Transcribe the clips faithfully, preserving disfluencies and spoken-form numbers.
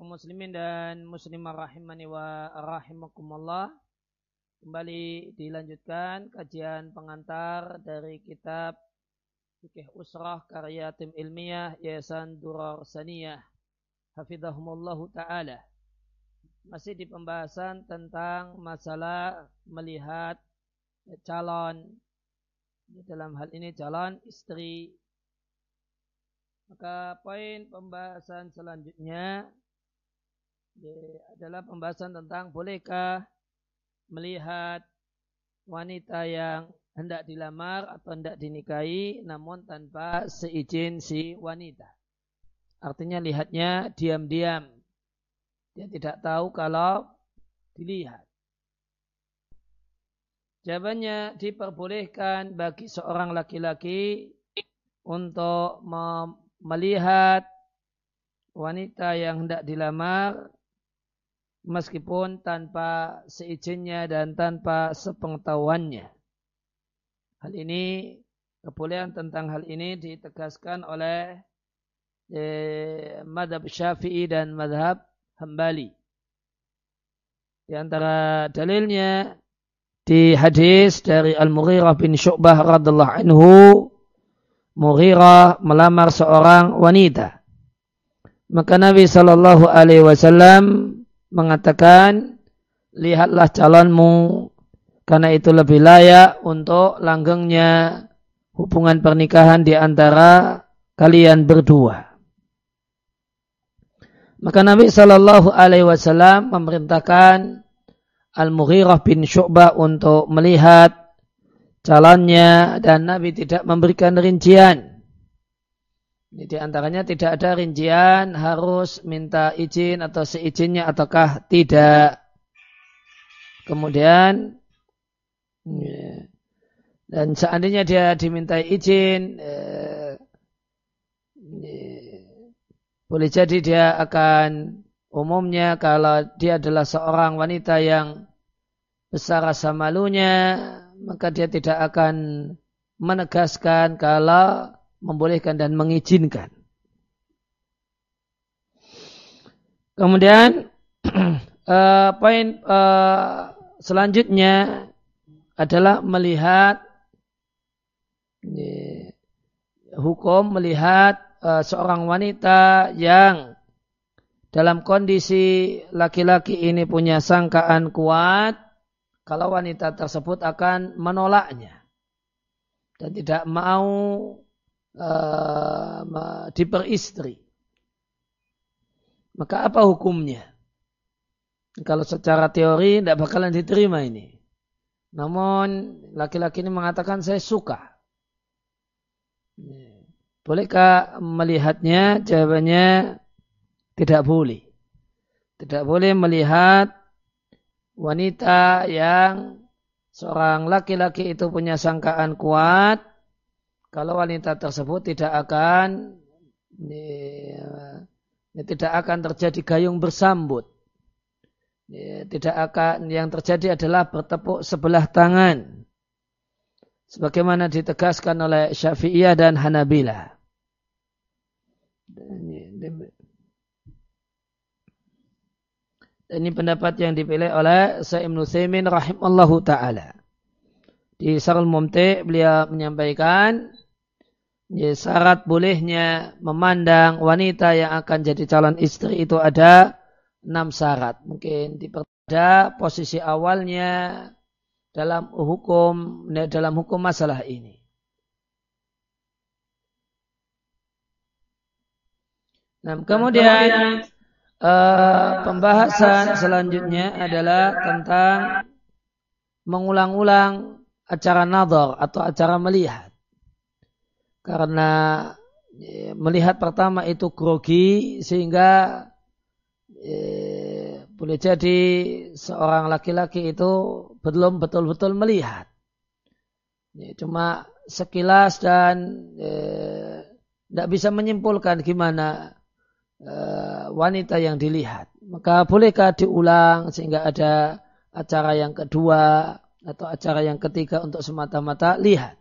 kaum muslimin dan muslimah rahimani wa rahimakumullah. Kembali dilanjutkan kajian pengantar dari kitab Fikih Usrah karya tim ilmiah Yayasan Durar Saniyah hafizahumullahu ta'ala. Masih di pembahasan tentang masalah melihat calon, dalam hal ini calon istri. Maka poin pembahasan selanjutnya adalah pembahasan tentang bolehkah melihat wanita yang hendak dilamar atau hendak dinikahi namun tanpa seizin si wanita. Artinya lihatnya diam-diam. Dia tidak tahu kalau dilihat. Jawabannya, diperbolehkan bagi seorang laki-laki untuk mem- melihat wanita yang hendak dilamar meskipun tanpa seizinnya dan tanpa sepengetahuannya. Hal ini, kebolehan tentang hal ini ditegaskan oleh eh, madhab Syafi'i dan madhab Hambali. Di antara dalilnya di hadis dari Al-Mughirah bin Syu'bah radhiyallahu anhu, Mughirah melamar seorang wanita. Maka Nabi shallallahu alaihi wasallam mengatakan, lihatlah calonmu karena itu lebih layak untuk langgengnya hubungan pernikahan di antara kalian berdua. Maka Nabi shallallahu alaihi wasallam memerintahkan Al-Mughirah bin Syu'bah untuk melihat calonnya dan Nabi tidak memberikan rincian. Di antaranya tidak ada rincian harus minta izin atau seizinnya ataukah tidak. Kemudian dan seandainya dia dimintai izin, eh, boleh jadi dia akan umumnya kalau dia adalah seorang wanita yang besar rasa malunya, maka dia tidak akan menegaskan kalau membolehkan dan mengizinkan. Kemudian uh, poin uh, selanjutnya adalah melihat uh, hukum melihat uh, seorang wanita yang dalam kondisi laki-laki ini punya sangkaan kuat kalau wanita tersebut akan menolaknya dan tidak mau uh, diperistri. Maka apa hukumnya? Kalau secara teori tidak bakalan diterima ini. Namun laki-laki ini mengatakan saya suka. Bolehkah melihatnya? Jawabannya tidak boleh. Tidak boleh melihat wanita yang seorang laki-laki itu punya sangkaan kuat kalau wanita tersebut tidak akan ya, tidak akan terjadi gayung bersambut. Ya, tidak akan, yang terjadi adalah bertepuk sebelah tangan. Sebagaimana ditegaskan oleh Syafi'iyah dan Hanabilah. Dan ini pendapat yang dipilih oleh Syekh Ibnu Utsaimin rahimallahu ta'ala. Di Syarhul Mumti' beliau menyampaikan ya, syarat bolehnya memandang wanita yang akan jadi calon istri itu ada enam syarat. Mungkin diperda posisi awalnya dalam hukum dalam hukum masalah ini. Nah, kemudian Uh, pembahasan selanjutnya adalah tentang mengulang-ulang acara nadhar atau acara melihat. Karena ya, melihat pertama itu grogi sehingga ya, boleh jadi seorang laki-laki itu belum betul-betul melihat. Ya, cuma sekilas dan tidak ya, bisa menyimpulkan gimana wanita yang dilihat. Maka bolehkah diulang sehingga ada acara yang kedua atau acara yang ketiga untuk semata-mata lihat?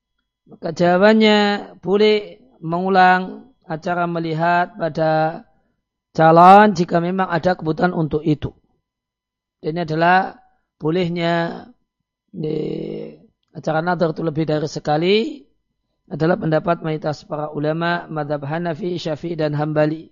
Maka jawabannya boleh mengulang acara melihat pada calon jika memang ada kebutuhan untuk itu. Dan ini adalah bolehnya di acara nadhar itu lebih dari sekali adalah pendapat mayoritas para ulama mazhab Hanafi, Syafi'i dan Hambali.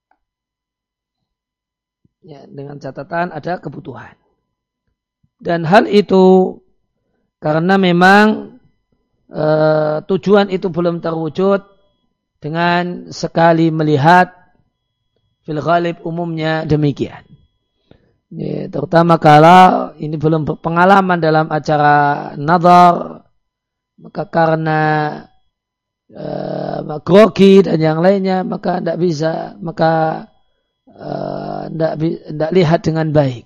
Ya, dengan catatan ada kebutuhan. Dan hal itu karena memang e, tujuan itu belum terwujud dengan sekali melihat, fil ghalib umumnya demikian. Ya, terutama kalau ini belum berpengalaman dalam acara nadhar, maka karena e, grogi dan yang lainnya maka tidak bisa, maka tidak e, lihat dengan baik.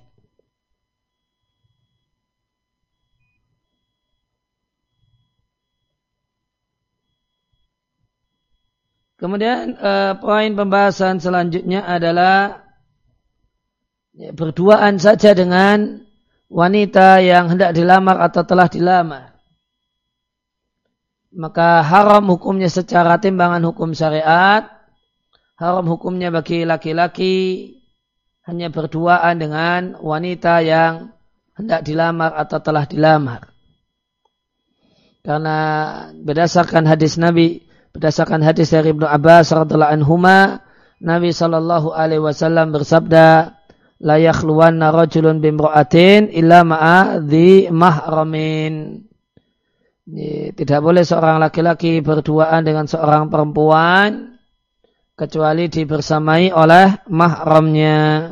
Kemudian eh, poin pembahasan selanjutnya adalah ya, berduaan saja dengan wanita yang hendak dilamar atau telah dilamar. Maka haram hukumnya secara timbangan hukum syariat, haram hukumnya bagi laki-laki hanya berduaan dengan wanita yang hendak dilamar atau telah dilamar. Karena berdasarkan hadis Nabi Berdasarkan hadis dari Ibnu Abbas radhiyallahu anhuma, Nabi sallallahu alaihi wasallam bersabda, "La yakhluwanna rajulun bimra'atin illa ma'a dhi mahramin." Tidak boleh seorang laki-laki berduaan dengan seorang perempuan kecuali dibersamai oleh mahramnya.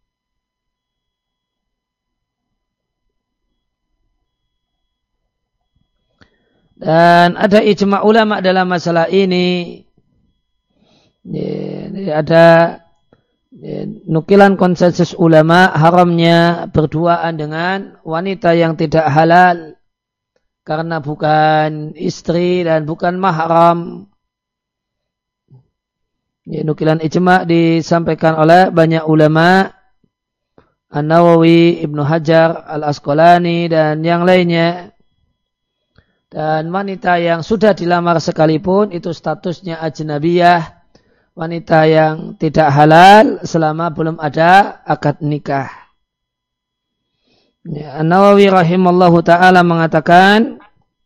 Dan ada ijma' ulama dalam masalah ini. Ada nukilan konsensus ulama haramnya berduaan dengan wanita yang tidak halal karena bukan istri dan bukan mahram. Nukilan ijma' disampaikan oleh banyak ulama, An-Nawawi, Ibnu Hajar, Al-Asqalani dan yang lainnya. Dan wanita yang sudah dilamar sekalipun itu statusnya ajnabiyah, wanita yang tidak halal selama belum ada akad nikah. Ya, An-Nawawi rahimallahu ta'ala mengatakan,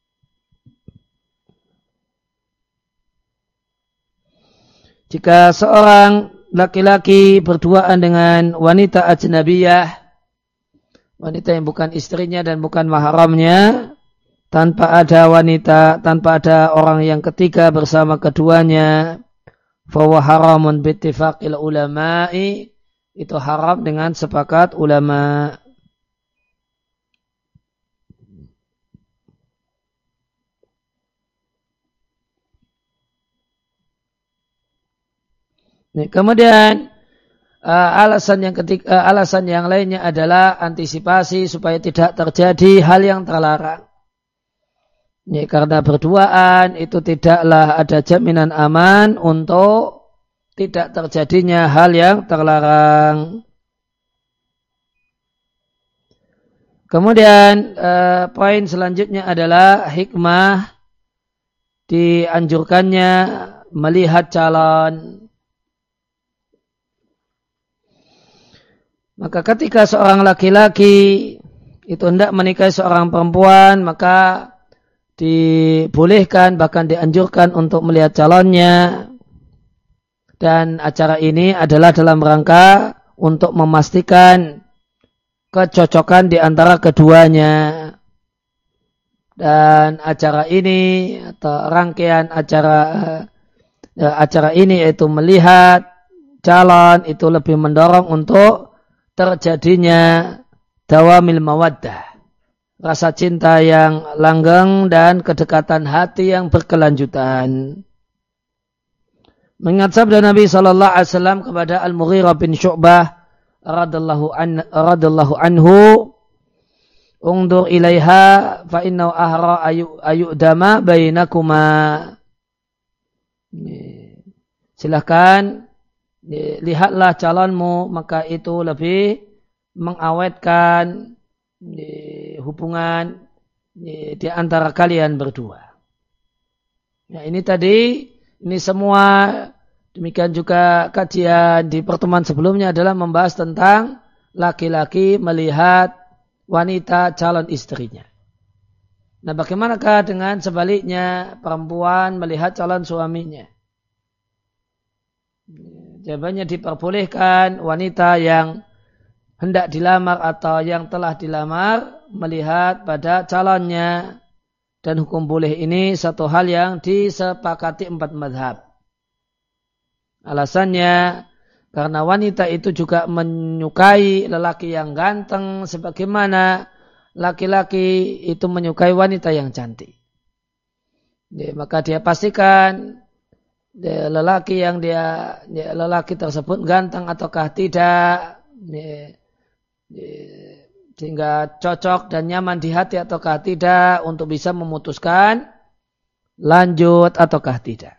jika seorang laki-laki berduaan dengan wanita ajnabiyah, wanita yang bukan istrinya dan bukan mahramnya, tanpa ada wanita, tanpa ada orang yang ketiga bersama keduanya, fahuwa haramun bittifaqil ulama'i, itu haram dengan sepakat ulama. Nih, kemudian uh, alasan yang ketiga, uh, alasan yang lainnya adalah antisipasi supaya tidak terjadi hal yang terlarang. Ya, karena berduaan itu tidaklah ada jaminan aman untuk tidak terjadinya hal yang terlarang. Kemudian eh, poin selanjutnya adalah hikmah dianjurkannya melihat calon. Maka ketika seorang laki-laki itu hendak menikahi seorang perempuan, maka dibolehkan bahkan dianjurkan untuk melihat calonnya, dan acara ini adalah dalam rangka untuk memastikan kecocokan di antara keduanya. Dan acara ini atau rangkaian acara acara ini yaitu melihat calon itu lebih mendorong untuk terjadinya dawamil mawaddah, rasa cinta yang langgeng dan kedekatan hati yang berkelanjutan. Mengingat sabda Nabi sallallahu alaihi wasallam kepada Al-Mughirah bin Syu'bah radhiyallahu an, radhiyallahu anhu, "Ungdur ilaiha fa innahu ahra ayu ayudama bainakuma." Silakan lihatlah calonmu, maka itu lebih mengawetkan hubungan di antara kalian berdua. Ya, ini tadi, ini semua Demikian juga kajian di pertemuan sebelumnya adalah membahas tentang laki-laki melihat wanita calon istrinya. Nah, bagaimanakah dengan sebaliknya perempuan melihat calon suaminya? Jawabannya diperbolehkan wanita yang hendak dilamar atau yang telah dilamar melihat pada calonnya, dan hukum boleh ini satu hal yang disepakati empat mazhab. Alasannya karena wanita itu juga menyukai lelaki yang ganteng sebagaimana laki-laki itu menyukai wanita yang cantik. Ya, maka dia pastikan ya, lelaki yang dia ya, lelaki tersebut ganteng ataukah tidak, ya, ya, sehingga cocok dan nyaman di hati ataukah tidak untuk bisa memutuskan lanjut ataukah tidak.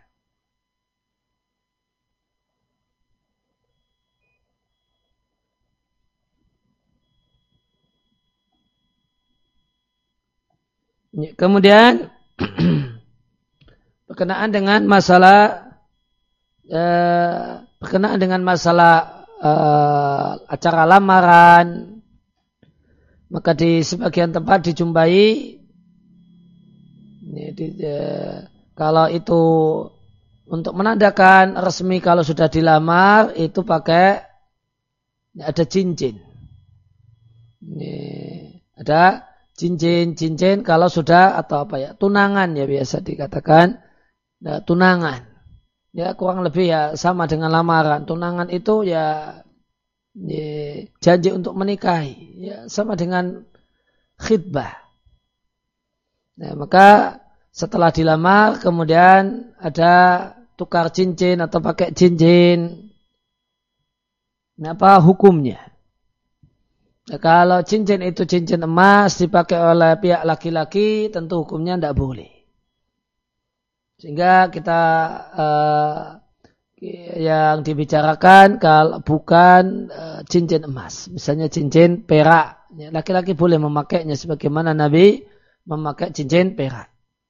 Kemudian berkenaan dengan masalah eh, berkenaan dengan masalah eh, acara lamaran, maka di sebagian tempat dijumpai ini, di, eh, kalau itu untuk menandakan resmi kalau sudah dilamar itu pakai ada cincin. Ini, ada cincin-cincin kalau sudah atau apa ya tunangan ya biasa dikatakan ya, tunangan ya kurang lebih ya sama dengan lamaran. Tunangan itu ya, ya janji untuk menikahi ya sama dengan khitbah. Nah, maka setelah dilamar kemudian ada tukar cincin atau pakai cincin. Nah, apa hukumnya? Nah, kalau cincin itu cincin emas dipakai oleh pihak laki-laki, tentu hukumnya tidak boleh. Sehingga kita uh, yang dibicarakan kalau bukan uh, cincin emas, misalnya cincin perak, ya, laki-laki boleh memakainya sebagaimana Nabi memakai cincin perak.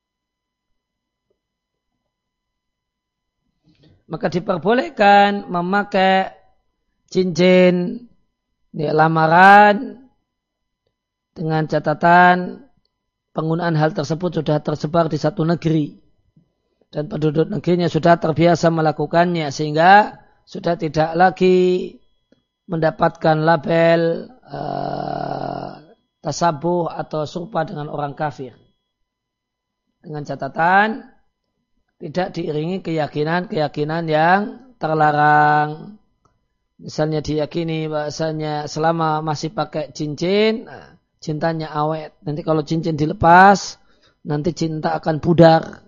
Maka diperbolehkan memakai cincin ya, lamaran dengan catatan penggunaan hal tersebut sudah tersebar di satu negeri dan penduduk negerinya sudah terbiasa melakukannya sehingga sudah tidak lagi mendapatkan label uh, tasabuh atau serupa dengan orang kafir. Dengan catatan tidak diiringi keyakinan-keyakinan yang terlarang. Misalnya diyakini bahasanya selama masih pakai cincin, cintanya awet. Nanti kalau cincin dilepas, nanti cinta akan pudar.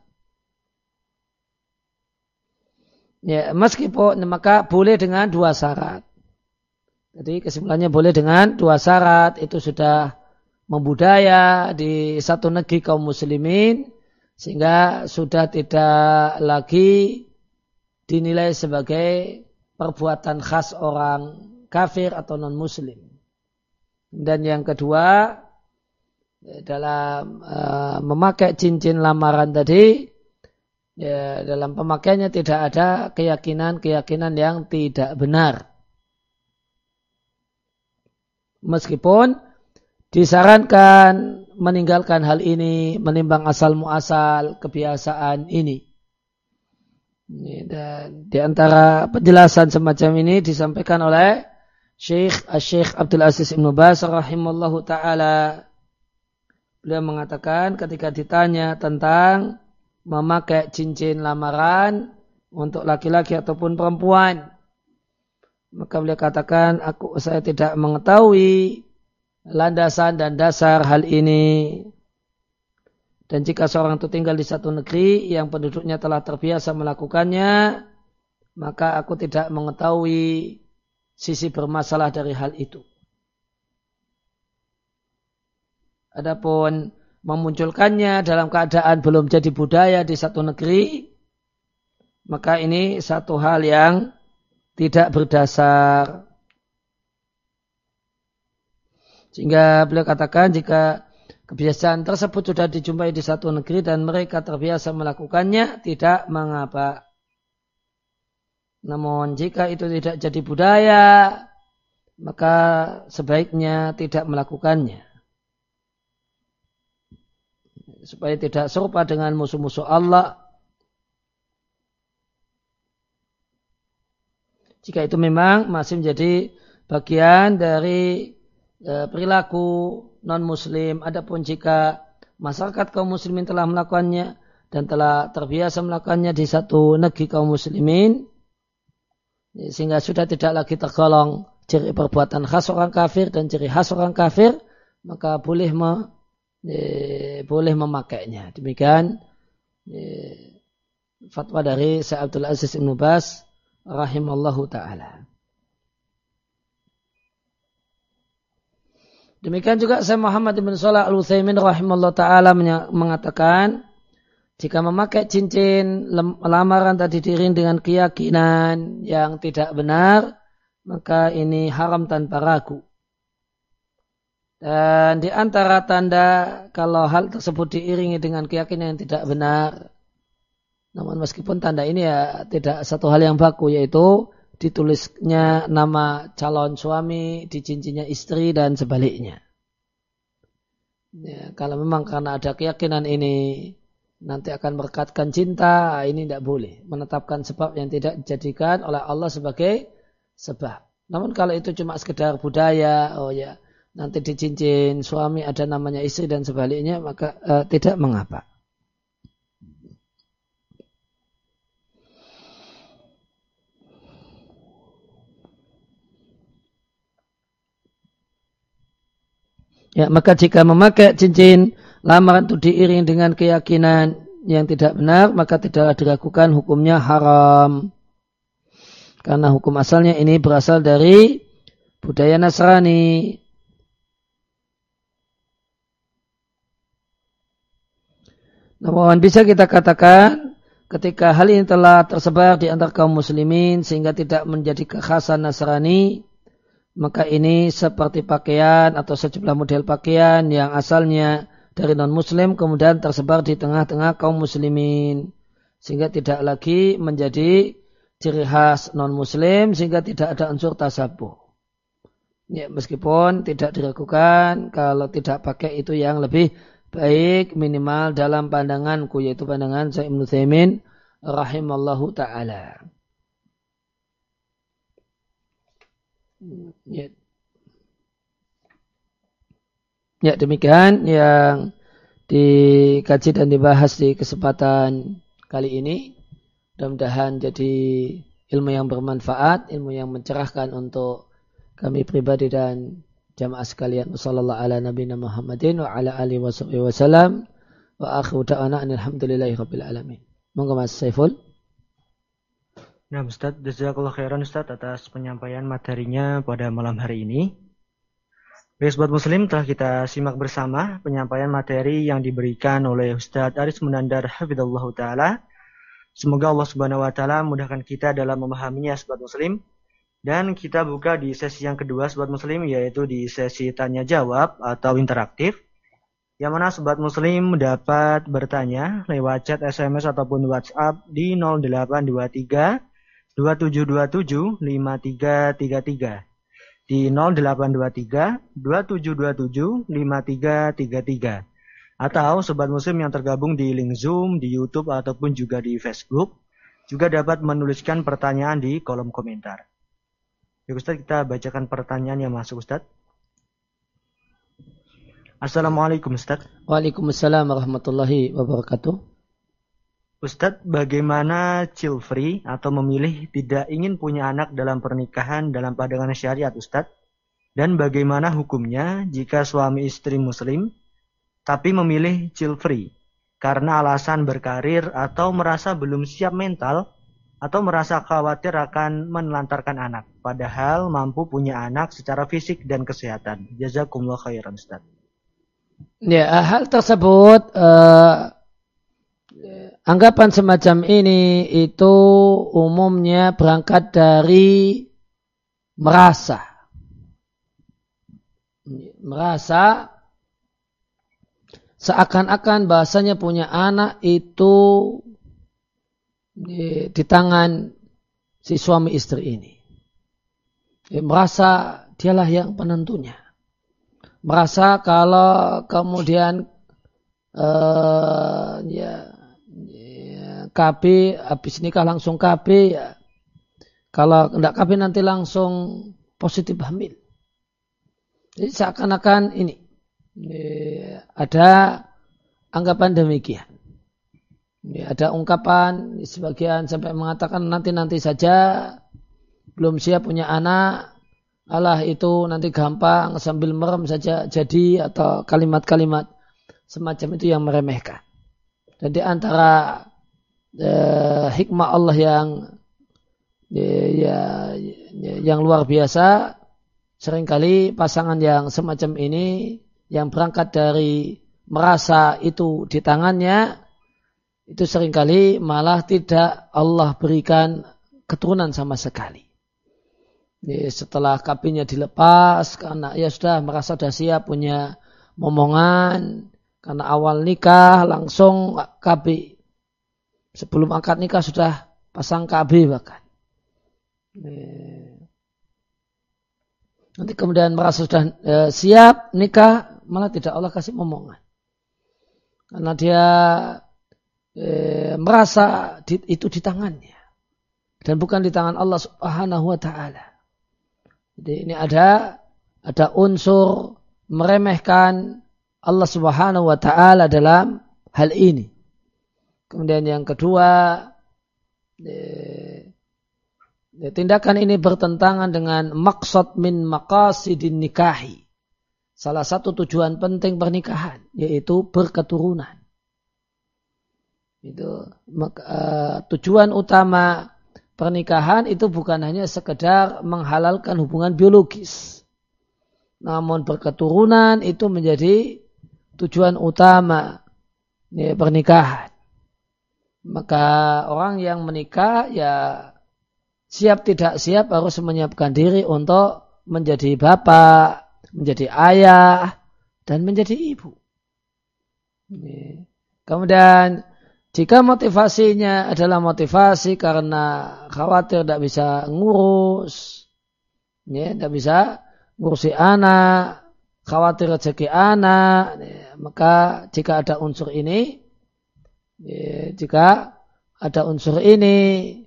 Ya, meskipun maka boleh dengan dua syarat. Jadi kesimpulannya boleh dengan dua syarat. Itu sudah membudaya di satu negeri kaum muslimin, sehingga sudah tidak lagi dinilai sebagai perbuatan khas orang kafir atau non-muslim. Dan yang kedua, dalam uh, memakai cincin lamaran tadi, ya, dalam pemakaiannya tidak ada keyakinan-keyakinan yang tidak benar. Meskipun disarankan meninggalkan hal ini, menimbang asal muasal kebiasaan ini. Dan di antara penjelasan semacam ini disampaikan oleh Syekh Syekh Abdul Aziz Ibnu Baz rahimallahu taala. Beliau mengatakan ketika ditanya tentang memakai cincin lamaran untuk laki-laki ataupun perempuan, maka beliau katakan, aku saya tidak mengetahui landasan dan dasar hal ini. Dan jika seorang itu tinggal di satu negeri yang penduduknya telah terbiasa melakukannya, maka aku tidak mengetahui sisi bermasalah dari hal itu. Adapun memunculkannya dalam keadaan belum jadi budaya di satu negeri, maka ini satu hal yang tidak berdasar. Sehingga beliau katakan jika kebiasaan tersebut sudah dijumpai di satu negeri dan mereka terbiasa melakukannya, tidak mengapa. Namun jika itu tidak jadi budaya, maka sebaiknya tidak melakukannya. Supaya tidak serupa dengan musuh-musuh Allah. Jika itu memang masih menjadi bagian dari e, perilaku non-muslim. Adapun jika masyarakat kaum muslimin telah melakukannya dan telah terbiasa melakukannya di satu negeri kaum muslimin, sehingga sudah tidak lagi tergolong ciri perbuatan khas orang kafir dan ciri khas orang kafir, maka boleh me, e, boleh memakainya. Demikian e, fatwa dari Syekh Abdul Aziz Ibn Baz rahimallahu ta'ala. Demikian juga Syekh Muhammad bin Shalih Al-Utsaimin rahimallahu ta'ala mengatakan, jika memakai cincin lamaran tadi diiring dengan keyakinan yang tidak benar, maka ini haram tanpa ragu. Dan di antara tanda kalau hal tersebut diiringi dengan keyakinan yang tidak benar, namun meskipun tanda ini ya tidak satu hal yang baku, yaitu ditulisnya nama calon suami di cincinnya istri dan sebaliknya. Ya, kalau memang karena ada keyakinan ini nanti akan merekatkan cinta, ini tidak boleh. Menetapkan sebab yang tidak dijadikan oleh Allah sebagai sebab. Namun kalau itu cuma sekedar budaya, oh ya nanti di cincin suami ada namanya istri dan sebaliknya, maka uh, tidak mengapa. Ya, maka jika memakai cincin lamaran itu diiring dengan keyakinan yang tidak benar, maka tidaklah diragukan hukumnya haram. Karena hukum asalnya ini berasal dari budaya Nasrani. Namun bisa kita katakan ketika hal ini telah tersebar di antara kaum muslimin sehingga tidak menjadi kekhasan Nasrani, maka ini seperti pakaian atau sejumlah model pakaian yang asalnya dari non-muslim kemudian tersebar di tengah-tengah kaum muslimin. Sehingga tidak lagi menjadi ciri khas non-muslim sehingga tidak ada unsur tasabuh. Ya, meskipun tidak diragukan kalau tidak pakai itu yang lebih baik minimal dalam pandanganku, yaitu pandangan Syekh Ibnu Utsaimin rahimallahu ta'ala. Ya. Ya, demikian yang dikaji dan dibahas di kesempatan kali ini. Mudah-mudahan jadi ilmu yang bermanfaat, ilmu yang mencerahkan untuk kami pribadi dan jamaah sekalian. Wassallallahu ala nabiyina Muhammadin wa ala alihi wasallam wa akhiru da'wana alhamdulillahi rabbil alamin. Monggo Mas Saiful. Nah Ustaz, jazakallah khairan Ustaz atas penyampaian materinya pada malam hari ini. Baik sobat muslim, telah kita simak bersama penyampaian materi yang diberikan oleh Ustaz Aris Munandar hafizallahu taala. Semoga Allah Subhanahu wa taala memudahkan kita dalam memahaminya sobat muslim. Dan kita buka di sesi yang kedua sobat muslim, yaitu di sesi tanya jawab atau interaktif. Yang mana sobat muslim dapat bertanya lewat chat, S M S ataupun WhatsApp di nol delapan dua tiga dua tujuh dua tujuh lima tiga tiga tiga, di nol delapan dua tiga dua tujuh dua tujuh lima tiga tiga tiga, atau sobat muslim yang tergabung di link Zoom, di YouTube ataupun juga di Facebook juga dapat menuliskan pertanyaan di kolom komentar. Ya Ustaz, kita bacakan pertanyaan yang masuk Ustaz. Assalamualaikum Ustaz. Waalaikumsalam warahmatullahi wabarakatuh. Ustadz, bagaimana child free atau memilih tidak ingin punya anak dalam pernikahan dalam pandangan syariat Ustadz? Dan bagaimana hukumnya jika suami istri muslim tapi memilih child free karena alasan berkarir atau merasa belum siap mental atau merasa khawatir akan menelantarkan anak padahal mampu punya anak secara fisik dan kesehatan? Jazakumullah khairan Ustadz. Ya, hal tersebut uh... anggapan semacam ini itu umumnya berangkat dari merasa. Merasa seakan-akan bahasanya punya anak itu di, di tangan si suami istri ini. Ya, merasa dialah yang penentunya. Merasa kalau kemudian uh, ya, ya K B habis nikah langsung K B ya. Kalau tidak K B nanti langsung positif hamil. Jadi seakan-akan ini ya, ada anggapan demikian. Ya, ada ungkapan sebagian sampai mengatakan nanti-nanti saja belum siap punya anak. Allah itu nanti gampang sambil merem saja jadi, atau kalimat-kalimat semacam itu yang meremehkan. Jadi antara eh, hikmah Allah yang ya, ya, yang luar biasa, seringkali pasangan yang semacam ini yang berangkat dari merasa itu di tangannya, itu seringkali malah tidak Allah berikan keturunan sama sekali. Setelah K B-nya dilepas karena ya sudah merasa sudah siap punya momongan, karena awal nikah langsung K B, sebelum akad nikah sudah pasang K B bahkan. Nanti kemudian merasa sudah e, siap nikah, malah tidak Allah kasih momongan, karena dia e, merasa di, itu di tangannya dan bukan di tangan Allah Subhanahu wa taala. Jadi ini ada ada unsur meremehkan Allah Subhanahu wa taala dalam hal ini. Kemudian yang kedua, eh, tindakan ini bertentangan dengan maksud min maqasidin nikahi. Salah satu tujuan penting pernikahan yaitu berketurunan. Itu uh, tujuan utama pernikahan itu bukan hanya sekedar menghalalkan hubungan biologis. Namun berketurunan itu menjadi tujuan utama ya, pernikahan. Maka orang yang menikah ya siap tidak siap harus menyiapkan diri untuk menjadi bapak, menjadi ayah, dan menjadi ibu. Kemudian jika motivasinya adalah motivasi karena khawatir tidak bisa ngurus, ya, tidak bisa ngurusi anak, khawatir rezeki anak, ya, maka jika ada unsur ini, ya, jika ada unsur ini,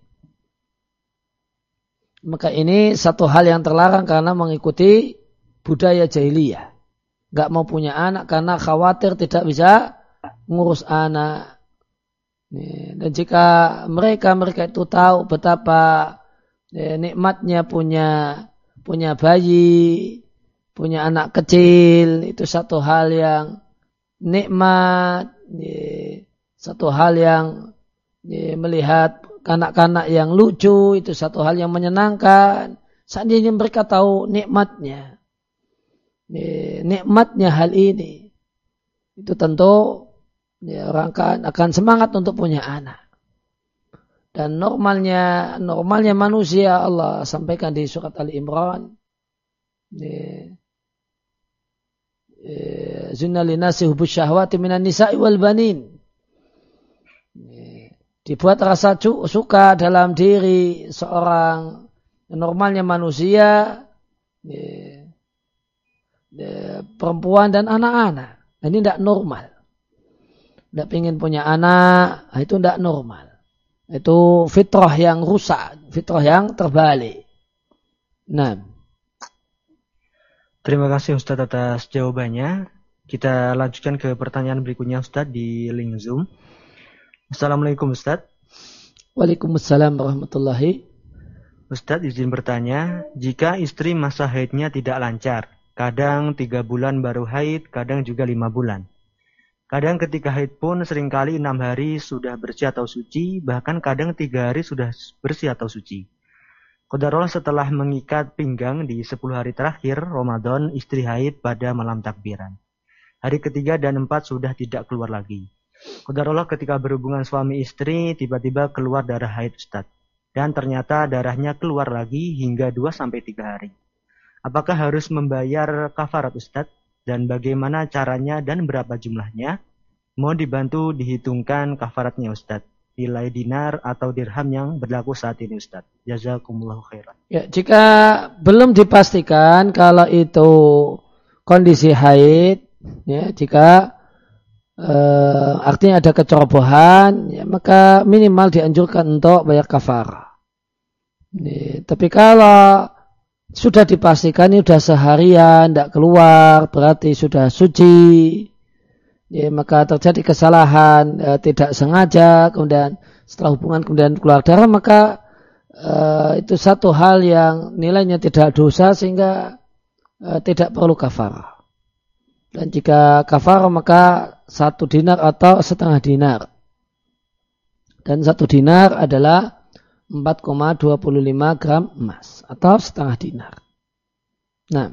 maka ini satu hal yang terlarang karena mengikuti budaya jahiliyah. Gak mau punya anak karena khawatir tidak bisa ngurus anak. Dan jika mereka-mereka itu tahu betapa ya, nikmatnya punya punya bayi, punya anak kecil, itu satu hal yang nikmat, ya, satu hal yang ya, melihat kanak-kanak yang lucu, itu satu hal yang menyenangkan. Seandainya mereka tahu nikmatnya, ya, nikmatnya hal ini, itu tentu ya, orang akan, akan semangat untuk punya anak. Dan normalnya normalnya manusia Allah sampaikan di surat Ali Imran, Zunna linasi hubus syahwati minan nisa'i wal banin. Dibuat rasa suka dalam diri seorang, normalnya manusia, perempuan dan anak-anak. Ini tidak normal. Tidak ingin punya anak, itu tidak normal. Itu fitrah yang rusak, fitrah yang terbalik. Nah. Terima kasih Ustadz atas jawabannya. Kita lanjutkan ke pertanyaan berikutnya Ustadz di link Zoom. Assalamualaikum Ustadz. Waalaikumsalam warahmatullahi. Ustadz izin bertanya, jika istri masa haidnya tidak lancar, kadang tiga bulan baru haid, kadang juga lima bulan. Kadang ketika haid pun seringkali enam hari sudah bersih atau suci, bahkan kadang tiga hari sudah bersih atau suci. Qadarullah setelah mengikat pinggang di sepuluh hari terakhir Ramadan, istri haid pada malam takbiran. Hari ketiga dan empat sudah tidak keluar lagi. Qadarullah ketika berhubungan suami istri tiba-tiba keluar darah haid Ustaz. Dan ternyata darahnya keluar lagi hingga dua sampai tiga hari. Apakah harus membayar kafarat Ustaz? Dan bagaimana caranya dan berapa jumlahnya? Mohon dibantu dihitungkan kafaratnya Ustaz. nilai dinar atau dirham yang berlaku saat ini Ustaz. Jazakumullahu khairan. Ya, jika belum dipastikan kalau itu kondisi haid, ya, jika eh, artinya ada kecerobohan, ya, maka minimal dianjurkan untuk bayar kafarah. Ya, tapi kalau sudah dipastikan ini sudah seharian tidak keluar, berarti sudah suci. Ya, maka terjadi kesalahan eh, tidak sengaja, kemudian setelah hubungan kemudian keluar darah, maka eh, itu satu hal yang nilainya tidak dosa sehingga eh, tidak perlu kafarah. Dan jika kafarah maka satu dinar atau setengah dinar. Dan satu dinar adalah empat koma dua lima gram emas atau setengah dinar. Nah,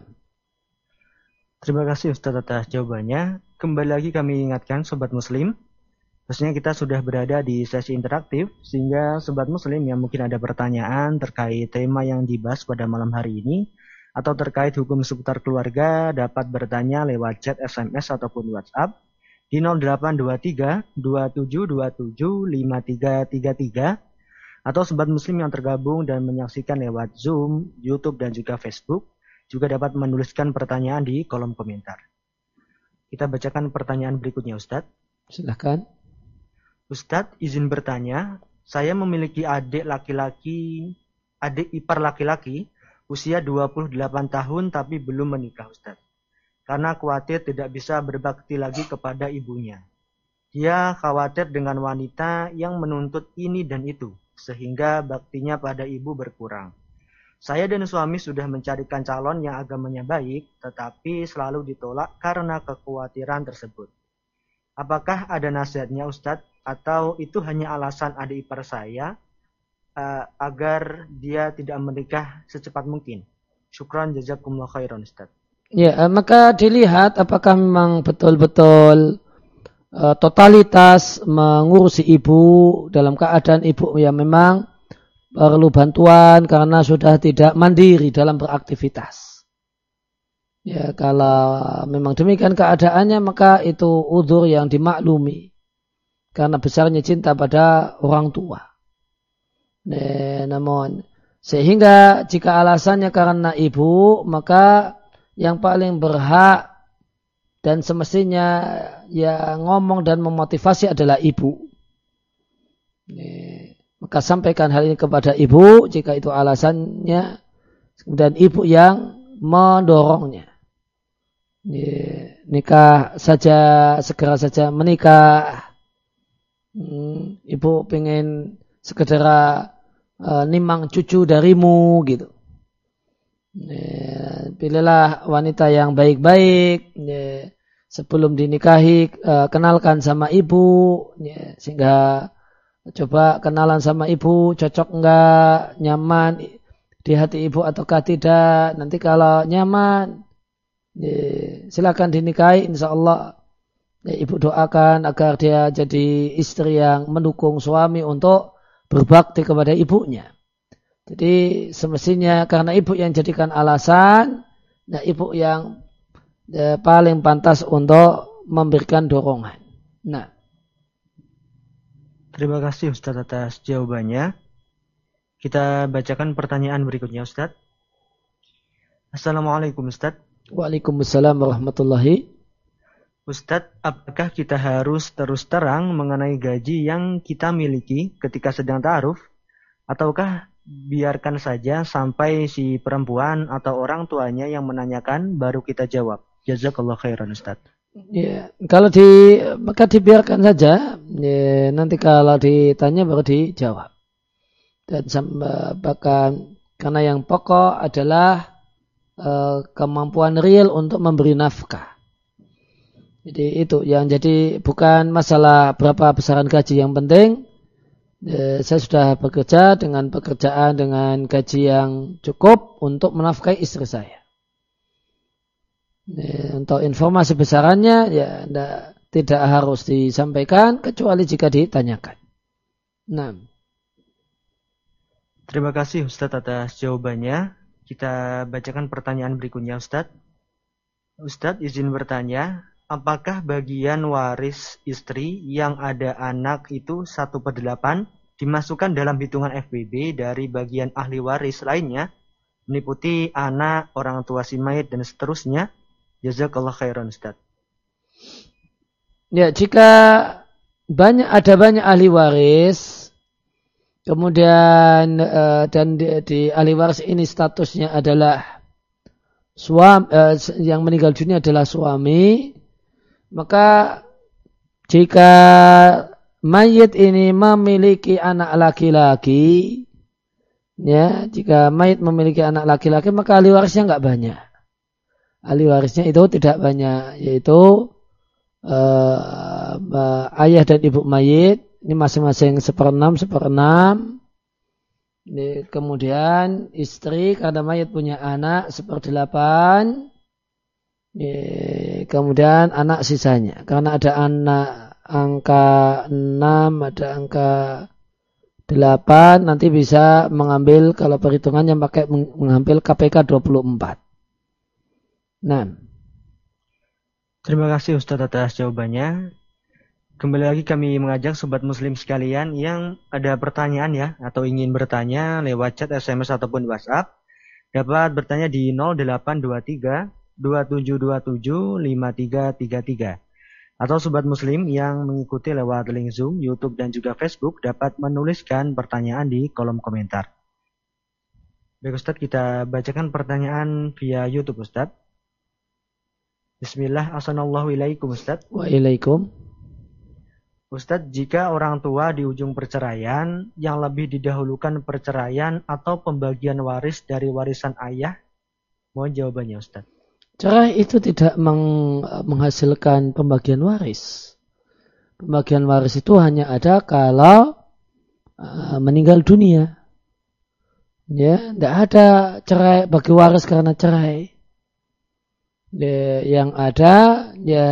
terima kasih Ustaz atas jawabannya. Kembali lagi kami ingatkan Sobat Muslim, pastinya kita sudah berada di sesi interaktif, sehingga Sobat Muslim yang mungkin ada pertanyaan terkait tema yang dibahas pada malam hari ini, atau terkait hukum seputar keluarga, dapat bertanya lewat chat S M S ataupun WhatsApp di nol delapan dua tiga dua tujuh dua tujuh lima tiga tiga tiga, atau Sobat Muslim yang tergabung dan menyaksikan lewat Zoom, YouTube, dan juga Facebook, juga dapat menuliskan pertanyaan di kolom komentar. Kita bacakan pertanyaan berikutnya Ustadz. Silakan. Ustadz, izin bertanya, saya memiliki adik laki-laki, adik ipar laki-laki, usia dua puluh delapan tahun tapi belum menikah Ustadz. Karena khawatir tidak bisa berbakti lagi kepada ibunya. Dia khawatir dengan wanita yang menuntut ini dan itu, sehingga baktinya pada ibu berkurang. Saya dan suami sudah mencarikan calon yang agamanya baik, tetapi selalu ditolak karena kekhawatiran tersebut. Apakah ada nasihatnya Ustadz, atau itu hanya alasan adik ipar saya uh, agar dia tidak menikah secepat mungkin? Syukran jazakumullah khairan Ustadz. Ya, maka dilihat apakah memang betul-betul uh, totalitas mengurusi ibu dalam keadaan ibu yang memang perlu bantuan karena sudah tidak mandiri dalam beraktivitas. Ya, kalau memang demikian keadaannya maka itu udzur yang dimaklumi karena besarnya cinta pada orang tua. Nah, namun sehingga jika alasannya karena ibu, maka yang paling berhak dan semestinya yang ngomong dan memotivasi adalah ibu. Nah, maka sampaikan hal ini kepada ibu jika itu alasannya, dan ibu yang mendorongnya. Nikah saja, segera saja menikah. Ibu pengen sekedar uh, nimang cucu darimu gitu. Pilihlah wanita yang baik-baik. Sebelum dinikahi, uh, kenalkan sama ibu, sehingga coba kenalan sama ibu, cocok enggak, nyaman di hati ibu ataukah tidak. Nanti kalau nyaman, ya, silakan dinikahi, insya Allah. Ya, ibu doakan agar dia jadi istri yang mendukung suami untuk berbakti kepada ibunya. Jadi semestinya karena ibu yang jadikan alasan, nah ibu yang ya, paling pantas untuk memberikan dorongan. Nah. Terima kasih Ustadz atas jawabannya. Kita bacakan pertanyaan berikutnya Ustadz. Assalamualaikum Ustadz. Waalaikumsalam warahmatullahi. Ustadz, apakah kita harus terus terang mengenai gaji yang kita miliki ketika sedang ta'aruf? Ataukah biarkan saja sampai si perempuan atau orang tuanya yang menanyakan baru kita jawab? Jazakallah khairan Ustadz. Ya, kalau di maka dibiarkan saja. Ya, nanti kalau ditanya baru dijawab. Dan bahkan karena yang pokok adalah uh, kemampuan real untuk memberi nafkah. Jadi itu yang jadi bukan masalah berapa besaran gaji yang penting. Ya, saya sudah bekerja dengan pekerjaan dengan gaji yang cukup untuk menafkahi istri saya. Ya, untuk informasi besarannya ya enggak, tidak harus disampaikan kecuali jika ditanyakan. Nah. Terima kasih Ustadz atas jawabannya. Kita bacakan pertanyaan berikutnya Ustadz. Ustadz izin bertanya, apakah bagian waris istri yang ada anak itu satu per delapan dimasukkan dalam hitungan F B B dari bagian ahli waris lainnya, meliputi anak, orang tua si mayit, dan seterusnya? Jazakallah khairan, Ustaz. Ya, jika banyak ada banyak ahli waris, kemudian uh, dan di, di ahli waris ini statusnya adalah suami, uh, yang meninggal dunia adalah suami, maka jika mayit ini memiliki anak laki-laki, ya, jika mayit memiliki anak laki-laki, maka ahli warisnya enggak banyak. Ahli warisnya itu tidak banyak, yaitu uh, uh, ayah dan ibu mayit, ini masing-masing seperenam, seperenam. Ini kemudian istri, karena mayit punya anak, seperdelapan. Ini, kemudian anak sisanya, karena ada anak angka enam, ada angka delapan, nanti bisa mengambil, kalau perhitungannya pakai mengambil K P K dua puluh empat. Nah, terima kasih Ustaz atas jawabannya. Kembali lagi kami mengajak sobat muslim sekalian yang ada pertanyaan ya, atau ingin bertanya lewat chat, S M S ataupun WhatsApp, dapat bertanya di nol delapan dua tiga dua tujuh dua tujuh lima tiga tiga tiga. Atau sobat muslim yang mengikuti lewat link Zoom, YouTube dan juga Facebook dapat menuliskan pertanyaan di kolom komentar. Baik Ustaz, kita bacakan pertanyaan via YouTube Ustaz. Bismillah, assalamualaikum Ustaz. Waalaikum. Ustaz, jika orang tua di ujung perceraian yang lebih didahulukan perceraian atau pembagian waris dari warisan ayah, mohon jawabannya Ustaz. Cerai itu tidak meng, menghasilkan pembagian waris. Pembagian waris itu hanya ada kalau uh, meninggal dunia. Ya, tidak ada cerai bagi waris karena cerai. Ya, yang ada ya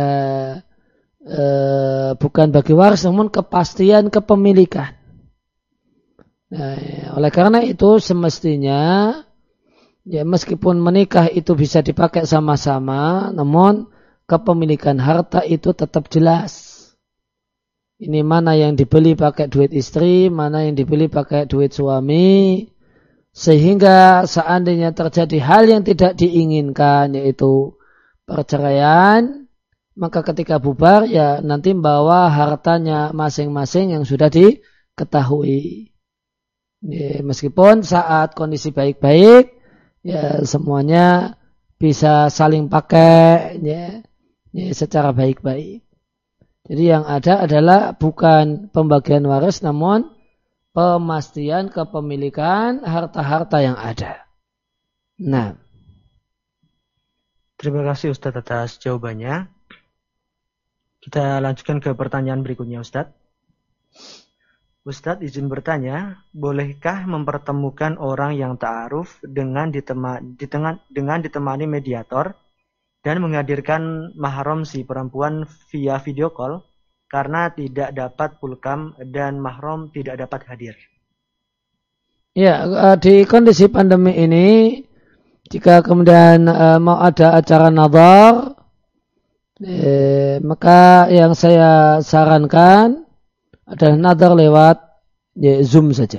uh, bukan bagi waris, namun kepastian kepemilikan. Nah, ya, oleh karena itu semestinya ya, meskipun menikah itu bisa dipakai sama-sama, namun kepemilikan harta itu tetap jelas. Ini mana yang dibeli pakai duit istri, mana yang dibeli pakai duit suami, sehingga seandainya terjadi hal yang tidak diinginkan, yaitu perceraian, maka ketika bubar ya nanti membawa hartanya masing-masing yang sudah diketahui. Ya, meskipun saat kondisi baik-baik, ya semuanya bisa saling pakai ya, ya secara baik-baik. Jadi yang ada adalah bukan pembagian waris, namun pemastian kepemilikan harta-harta yang ada. Nah, terima kasih Ustadz atas jawabannya. Kita lanjutkan ke pertanyaan berikutnya Ustadz. Ustadz izin bertanya, bolehkah mempertemukan orang yang ta'aruf dengan, ditema, ditengah, dengan ditemani mediator dan menghadirkan mahram si perempuan via video call karena tidak dapat pulkam dan mahram tidak dapat hadir? Ya, di kondisi pandemi ini, jika kemudian uh, mau ada acara nadhar, eh, maka yang saya sarankan adalah nadhar lewat ya, Zoom saja,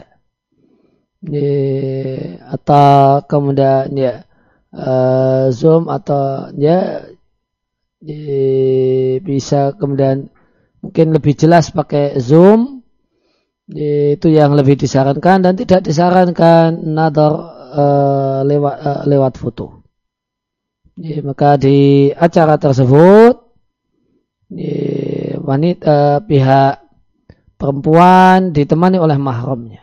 ya, atau kemudian ya uh, Zoom atau ya, ya bisa kemudian mungkin lebih jelas pakai Zoom, ya, itu yang lebih disarankan, dan tidak disarankan nadhar uh, lewat uh, lewat foto. Ya, maka di acara tersebut ya, wanita uh, pihak perempuan ditemani oleh mahramnya.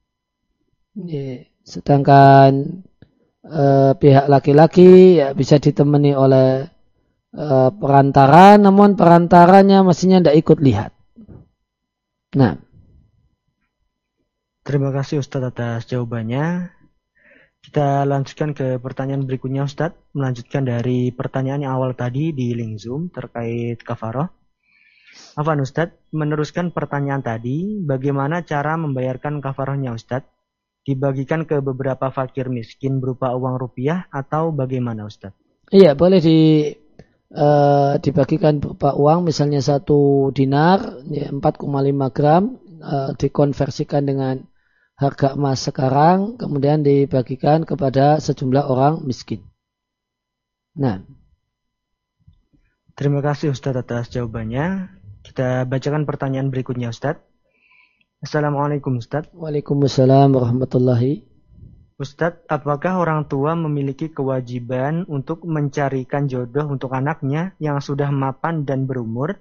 Sedangkan e, pihak laki-laki ya bisa ditemani oleh e, perantara, namun perantaranya mestinya tidak ikut lihat. Nah, terima kasih Ustadz atas jawabannya. Kita lanjutkan ke pertanyaan berikutnya Ustadz. Melanjutkan dari pertanyaan yang awal tadi di link Zoom terkait kafaroh. Afwan Ustadz, meneruskan pertanyaan tadi, bagaimana cara membayarkan kafarohnya Ustadz? Dibagikan ke beberapa fakir miskin berupa uang rupiah atau bagaimana Ustadz? Iya, boleh di uh, dibagikan berupa uang, misalnya satu dinar, ya, empat koma lima gram, uh, dikonversikan dengan harga emas sekarang, kemudian dibagikan kepada sejumlah orang miskin. Nah, terima kasih Ustadz atas jawabannya. Kita bacakan pertanyaan berikutnya Ustadz. Assalamualaikum Ustadz. Waalaikumsalam warahmatullahi. Ustadz, apakah orang tua memiliki kewajiban untuk mencarikan jodoh untuk anaknya yang sudah mapan dan berumur?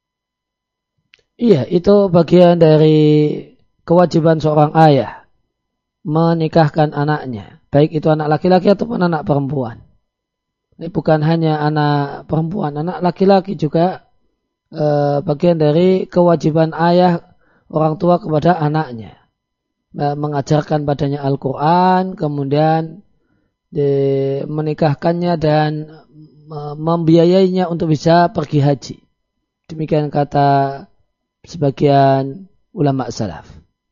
Iya, itu bagian dari kewajiban seorang ayah menikahkan anaknya, baik itu anak laki-laki ataupun anak perempuan. Ini bukan hanya anak perempuan, anak laki-laki juga eh, bagian dari kewajiban ayah orang tua kepada anaknya. Mengajarkan padanya Al-Quran, kemudian di, menikahkannya dan membiayainya untuk bisa pergi haji. Demikian kata sebagian ulama salaf.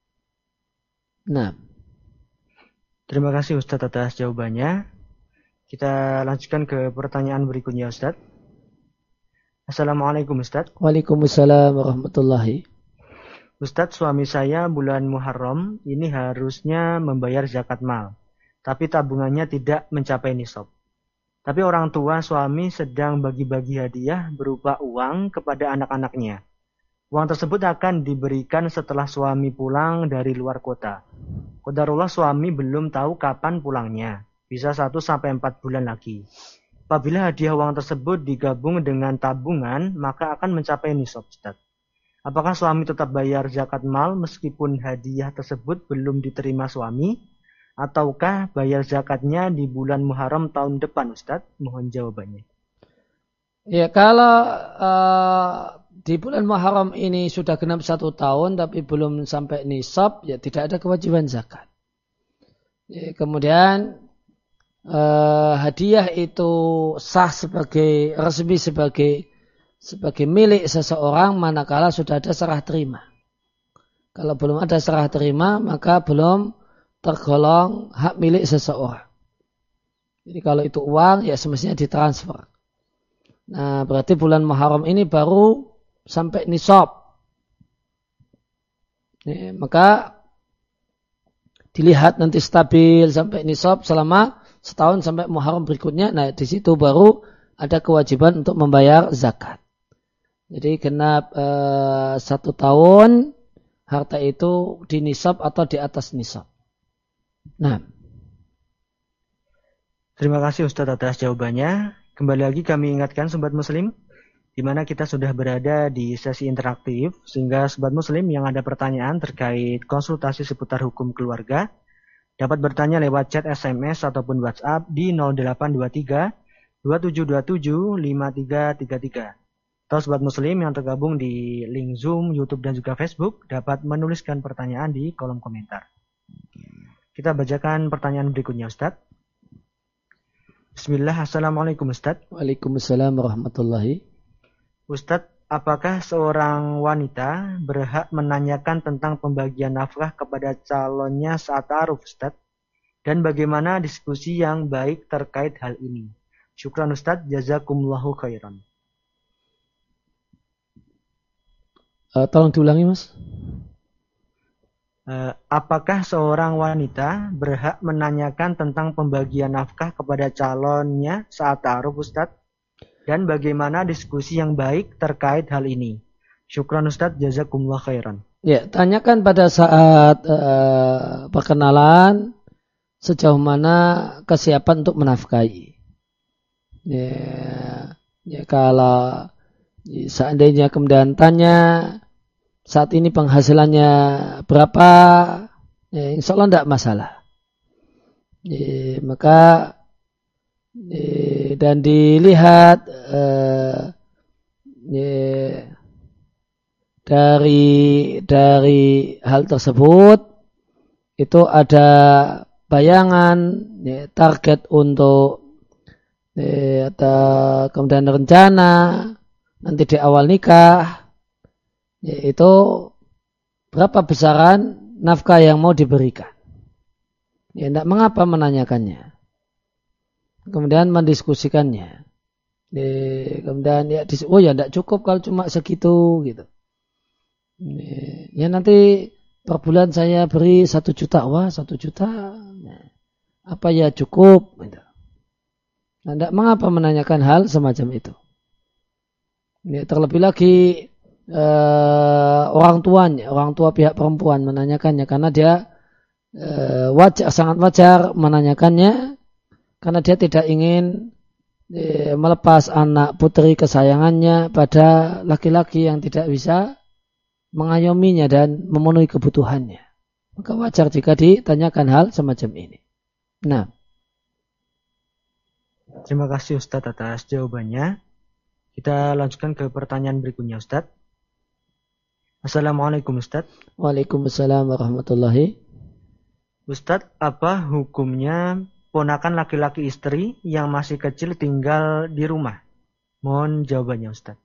Nah, terima kasih Ustadz atas jawabannya. Kita lanjutkan ke pertanyaan berikutnya Ustadz. Assalamualaikum Ustadz. Waalaikumsalam warahmatullahi. Ustadz, suami saya bulan Muharram ini harusnya membayar zakat mal, tapi tabungannya tidak mencapai nisab. Tapi orang tua suami sedang bagi-bagi hadiah berupa uang kepada anak-anaknya. Uang tersebut akan diberikan setelah suami pulang dari luar kota. Qadarullah suami belum tahu kapan pulangnya. Bisa satu sampai empat bulan lagi. Apabila hadiah uang tersebut digabung dengan tabungan, maka akan mencapai nisab, Ustaz. Apakah suami tetap bayar zakat mal meskipun hadiah tersebut belum diterima suami? Ataukah bayar zakatnya di bulan Muharram tahun depan, Ustaz? Mohon jawabannya. Ya, kalau uh, di bulan Muharram ini sudah genap satu tahun tapi belum sampai nisab, ya tidak ada kewajiban zakat. Ya, kemudian uh, hadiah itu sah sebagai resmi sebagai sebagai milik seseorang manakala sudah ada serah terima. Kalau belum ada serah terima maka belum tergolong hak milik seseorang. Jadi kalau itu uang ya semestinya ditransfer. Nah, berarti bulan Muharram ini baru sampai nisab. Ya, maka dilihat nanti stabil sampai nisab selama setahun sampai Muharram berikutnya. Nah, di situ baru ada kewajiban untuk membayar zakat. Jadi genap eh, satu tahun harta itu di nisab atau di atas nisab. Nah, terima kasih Ustadz atas jawabannya. Kembali lagi kami ingatkan Sobat Muslim, di mana kita sudah berada di sesi interaktif, sehingga Sobat Muslim yang ada pertanyaan terkait konsultasi seputar hukum keluarga, dapat bertanya lewat chat S M S ataupun WhatsApp di nol delapan dua tiga dua tujuh dua tujuh lima tiga tiga tiga. Atau Sobat Muslim yang tergabung di link Zoom, YouTube, dan juga Facebook dapat menuliskan pertanyaan di kolom komentar. Kita bacakan pertanyaan berikutnya, Ustadz. Bismillah, Assalamualaikum Ustadz. Waalaikumsalam warahmatullahi. Ustadz, apakah seorang wanita berhak menanyakan tentang pembagian nafkah kepada calonnya saat ta'aruf, Ustadz? Dan bagaimana diskusi yang baik terkait hal ini? Syukran Ustadz, jazakumullahu khairan. Uh, tolong diulangi, Mas. Uh, apakah seorang wanita berhak menanyakan tentang pembagian nafkah kepada calonnya saat ta'aruf, Ustadz? Dan bagaimana diskusi yang baik terkait hal ini? Syukran Ustadz, jazakumullah khairan. Ya, tanyakan pada saat uh, perkenalan sejauh mana kesiapan untuk menafkahi. Ya, ya kalau seandainya kemudian tanya saat ini penghasilannya berapa, ya, insya Allah tidak masalah. Ya, maka ya, dan dilihat eh, ya, dari dari hal tersebut itu ada bayangan ya, target untuk ya, atau kemudian rencana nanti di awal nikah, yaitu berapa besaran nafkah yang mau diberikan. Ya, tidak mengapa menanyakannya. Kemudian mendiskusikannya. Ya, kemudian ya, oh ya tidak cukup kalau cuma segitu gitu. Ya nanti per bulan saya beri satu juta, wah satu juta, nah, apa ya cukup? Gitu. Nah, tidak mengapa menanyakan hal semacam itu. Ya, terlebih lagi eh, orang tuanya, orang tua pihak perempuan menanyakannya karena dia eh, wajar, sangat wajar menanyakannya karena dia tidak ingin eh, melepas anak putri kesayangannya pada laki-laki yang tidak bisa mengayominya dan memenuhi kebutuhannya. Maka wajar jika ditanyakan hal semacam ini. Nah. Terima kasih Ustadz atas jawabannya. Kita lanjutkan ke pertanyaan berikutnya Ustadz. Assalamualaikum Ustadz. Waalaikumsalam warahmatullahi. Ustadz, apa hukumnya ponakan laki-laki istri yang masih kecil tinggal di rumah? Mohon jawabannya Ustadz.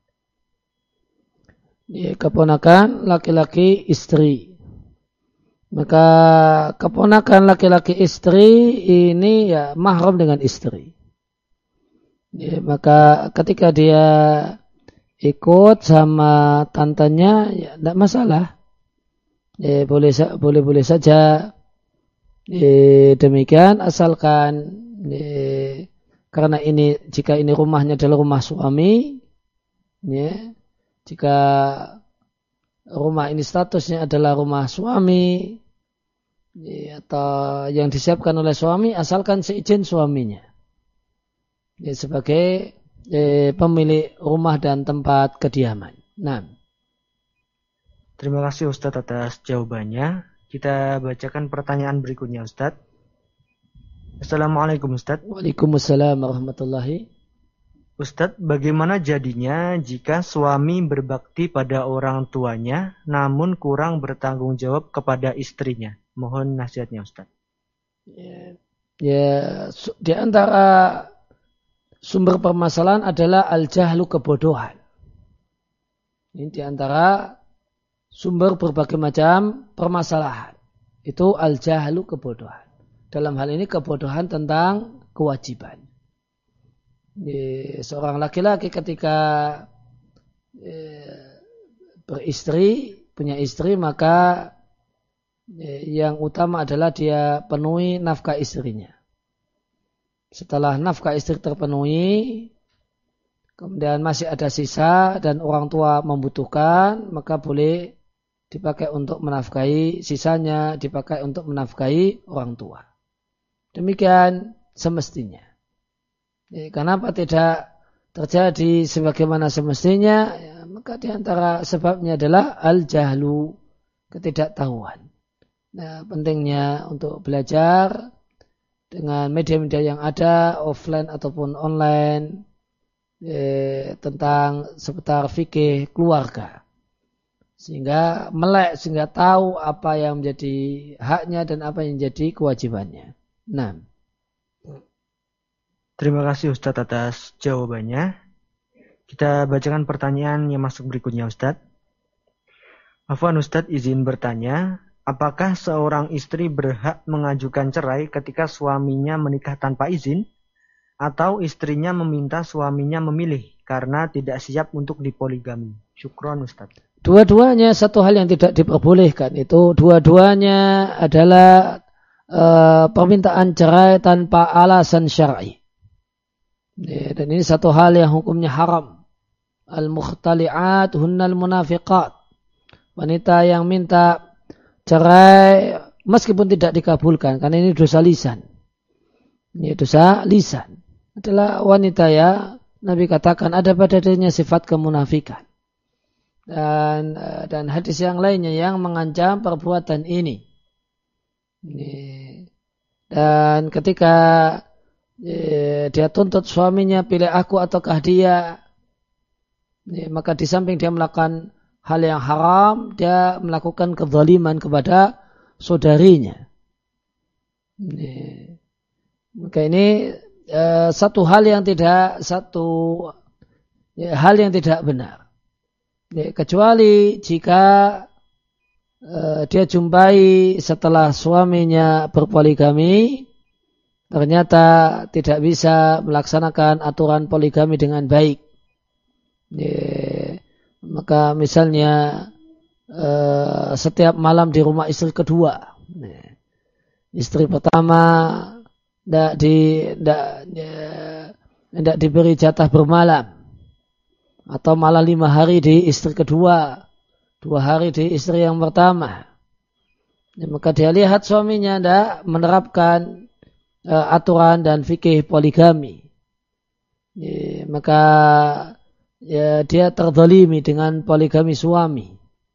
Ya, keponakan laki-laki istri. Maka keponakan laki-laki istri ini ya mahram dengan istri. Ya, maka ketika dia ikut sama tantenya ya tidak masalah. Ya, boleh boleh boleh saja. Ya, demikian asalkan ya, karena ini jika ini rumahnya adalah rumah suami, ya. Jika rumah ini statusnya adalah rumah suami ya, atau yang disiapkan oleh suami, asalkan seizin suaminya ya, sebagai eh, pemilik rumah dan tempat kediaman. Nah, terima kasih Ustadz atas jawabannya. Kita bacakan pertanyaan berikutnya Ustadz. Assalamualaikum Ustadz. Waalaikumsalam warahmatullahi. Ustadz, bagaimana jadinya jika suami berbakti pada orang tuanya namun kurang bertanggung jawab kepada istrinya? Mohon nasihatnya Ustadz. Ya, ya di antara sumber permasalahan adalah al-jahlu, kebodohan. Ini di antara sumber berbagai macam permasalahan. Itu al-jahlu, kebodohan. Dalam hal ini kebodohan tentang kewajiban. Seorang laki-laki ketika beristri, punya istri, maka yang utama adalah dia penuhi nafkah istrinya. Setelah nafkah istri terpenuhi, kemudian masih ada sisa dan orang tua membutuhkan, maka boleh dipakai untuk menafkahi sisanya, dipakai untuk menafkahi orang tua. Demikian semestinya. Kenapa tidak terjadi sebagaimana semestinya? Ya, maka diantara sebabnya adalah al-jahlu, ketidaktahuan. Nah, pentingnya untuk belajar dengan media-media yang ada, offline ataupun online, eh, tentang seputar fikih keluarga. Sehingga melek, sehingga tahu apa yang menjadi haknya dan apa yang menjadi kewajibannya. Nah. Terima kasih Ustadz atas jawabannya. Kita bacakan pertanyaan yang masuk berikutnya Ustadz. Afwan Ustadz, izin bertanya, apakah seorang istri berhak mengajukan cerai ketika suaminya menikah tanpa izin? Atau istrinya meminta suaminya memilih karena tidak siap untuk dipoligami? Syukron Ustadz. Dua-duanya satu hal yang tidak diperbolehkan. Itu dua-duanya adalah uh, permintaan cerai tanpa alasan syar'i. Ya, dan ini satu hal yang hukumnya haram. Al-mukhtali'at hunnal munafiqat. Wanita yang minta cerai meskipun tidak dikabulkan, karena ini dosa lisan. Ini dosa lisan. Adalah wanita ya, Nabi katakan ada pada dirinya sifat kemunafikan. Dan dan hadis yang lainnya yang mengancam perbuatan ini. Dan ketika dia tuntut suaminya, pilih aku ataukah dia, maka di samping dia melakukan hal yang haram, dia melakukan kezaliman kepada saudarinya. Maka ini eh, satu hal yang tidak satu ya, hal yang tidak benar. Ya, kecuali jika eh, dia jumpai setelah suaminya berpoligami, ternyata tidak bisa melaksanakan aturan poligami dengan baik. Ya, maka misalnya eh, setiap malam di rumah istri kedua, ya, istri pertama tidak di, tidak, ya, tidak diberi jatah bermalam, atau malah lima hari di istri kedua, dua hari di istri yang pertama. Ya, maka dia lihat suaminya tidak menerapkan uh, aturan dan fikih poligami. Ya, maka ya, dia terzalimi dengan poligami suami.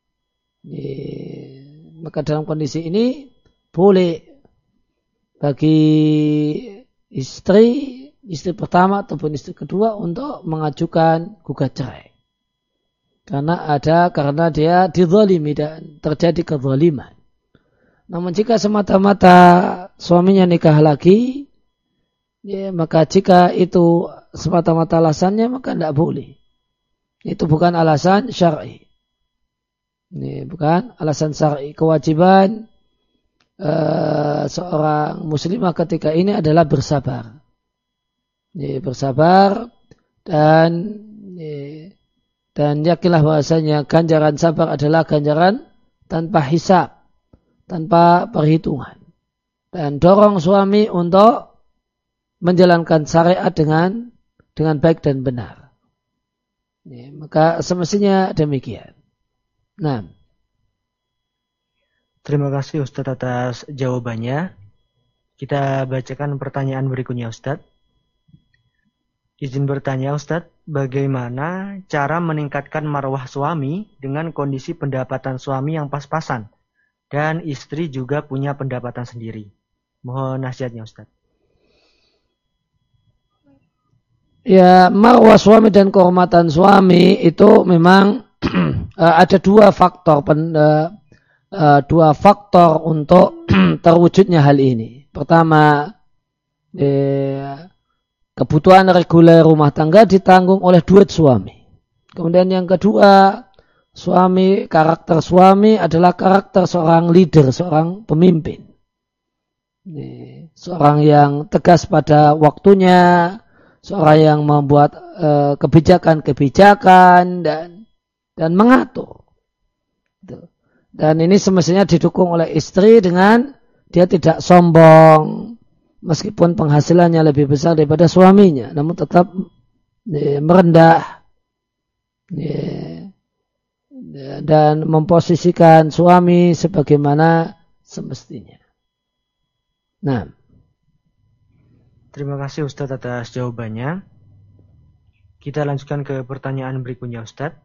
Ya, maka dalam kondisi ini boleh bagi istri, istri pertama ataupun istri kedua untuk mengajukan gugat cerai. Karena ada, karena dia dizalimi dan terjadi kezaliman. Namun jika semata-mata suaminya nikah lagi, ya, maka jika itu semata-mata alasannya, maka tidak boleh. Itu bukan alasan syar'i. Ini bukan alasan syar'i. Kewajiban uh, seorang muslimah ketika ini adalah bersabar. Ya, bersabar dan ya, dan yakinlah bahwasanya ganjaran sabar adalah ganjaran tanpa hisab, tanpa perhitungan. Dan dorong suami untuk menjalankan syariat dengan dengan baik dan benar. Ya, maka semestinya demikian. Nah, terima kasih Ustadz atas jawabannya. Kita bacakan pertanyaan berikutnya Ustadz. Izin bertanya Ustadz, bagaimana cara meningkatkan marwah suami dengan kondisi pendapatan suami yang pas-pasan dan istri juga punya pendapatan sendiri? Mohon nasihatnya Ustadz. Ya, marwah suami dan kehormatan suami itu memang ada dua faktor pen, uh, uh, dua faktor untuk terwujudnya hal ini. Pertama, eh, kebutuhan reguler rumah tangga ditanggung oleh duit suami. Kemudian yang kedua, suami, karakter suami adalah karakter seorang leader, seorang pemimpin. Ini, seorang yang tegas pada waktunya, seorang yang membuat uh, kebijakan-kebijakan dan dan mengatur. Dan ini semestinya didukung oleh istri dengan dia tidak sombong, meskipun penghasilannya lebih besar daripada suaminya, namun tetap ya, merendah ya, dan memposisikan suami sebagaimana semestinya. Nah, terima kasih Ustadz atas jawabannya. Kita lanjutkan ke pertanyaan berikutnya Ustadz.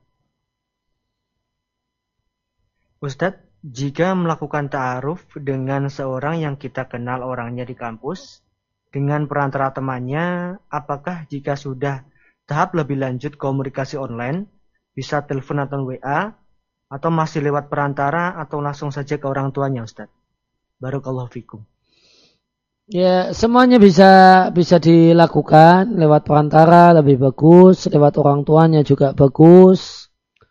Ustadz, jika melakukan ta'aruf dengan seorang yang kita kenal orangnya di kampus, dengan perantara temannya, apakah jika sudah tahap lebih lanjut komunikasi online, bisa telepon atau W A, atau masih lewat perantara, atau langsung saja ke orang tuanya Ustadz? Barakallahu fikum. Ya, semuanya bisa bisa dilakukan lewat perantara lebih bagus, lewat orang tuanya juga bagus.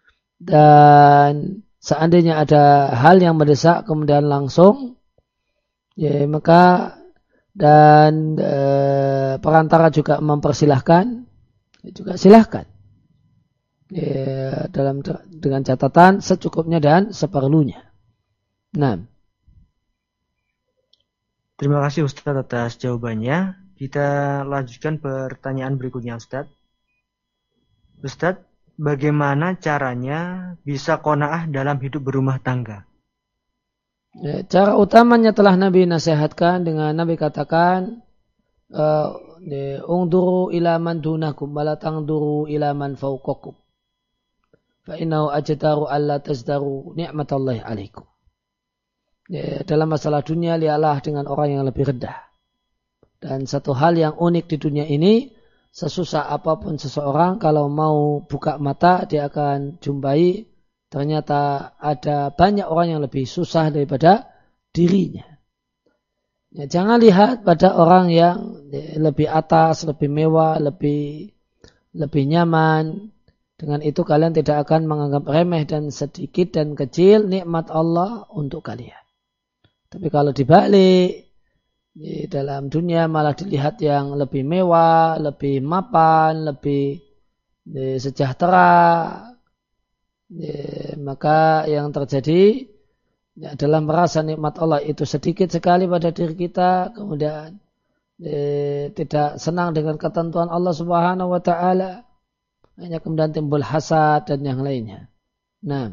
Dan seandainya ada hal yang mendesak kemudian langsung, ya maka dan e, perantara juga mempersilahkan, ya, juga silahkan. Ya, dalam dengan catatan secukupnya dan seperlunya. Nah, terima kasih Ustadz atas jawabannya. Kita lanjutkan pertanyaan berikutnya Ustadz. Ustadz, bagaimana caranya bisa qanaah dalam hidup berumah tangga? Ya, cara utamanya telah Nabi nasihatkan dengan Nabi katakan, ungduru ila man dunakum wala tangduru ila man fawqakum. Fa innahu ajdaru alla tazdaru ni'matallahi alaikum. Ya, dalam masalah dunia lihatlah dengan orang yang lebih rendah. Dan satu hal yang unik di dunia ini, sesusah apapun seseorang kalau mau buka mata dia akan jumpai ternyata ada banyak orang yang lebih susah daripada dirinya. Ya, jangan lihat pada orang yang lebih atas, lebih mewah, lebih lebih nyaman. Dengan itu kalian tidak akan menganggap remeh dan sedikit dan kecil nikmat Allah untuk kalian. Tapi kalau dibalik, di dalam dunia malah dilihat yang lebih mewah, lebih mapan, lebih di, sejahtera. Ya, maka yang terjadi ya, adalah merasa nikmat Allah itu sedikit sekali pada diri kita, kemudian ya, tidak senang dengan ketentuan Allah Subhanahu wa taala, hanya kemudian timbul hasad dan yang lainnya. Nah,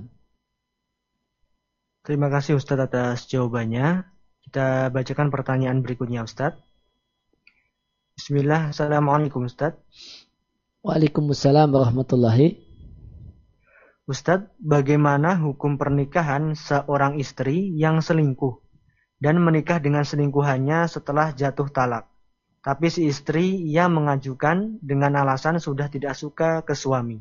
terima kasih Ustadz atas jawabannya. Kita bacakan pertanyaan berikutnya Ustadz. Bismillah, Assalamualaikum Ustadz. Waalaikumsalam warahmatullahi. Ustadz, bagaimana hukum pernikahan seorang istri yang selingkuh dan menikah dengan selingkuhannya setelah jatuh talak? Tapi si istri yang mengajukan dengan alasan sudah tidak suka ke suami.